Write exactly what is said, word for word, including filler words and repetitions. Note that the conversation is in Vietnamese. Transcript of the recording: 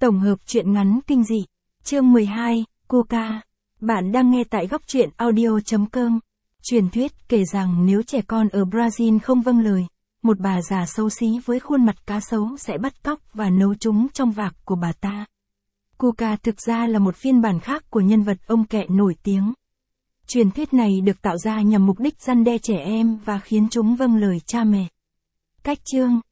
Tổng hợp truyện ngắn kinh dị. Chương mười hai, Cuca. Bạn đang nghe tại góc truyện audio chấm com. Truyền thuyết kể rằng nếu trẻ con ở Brazil không vâng lời, một bà già xấu xí với khuôn mặt cá sấu sẽ bắt cóc và nấu chúng trong vạc của bà ta. Cuca thực ra là một phiên bản khác của nhân vật ông Kẹ nổi tiếng. Truyền thuyết này được tạo ra nhằm mục đích răn đe trẻ em và khiến chúng vâng lời cha mẹ. Cách chương.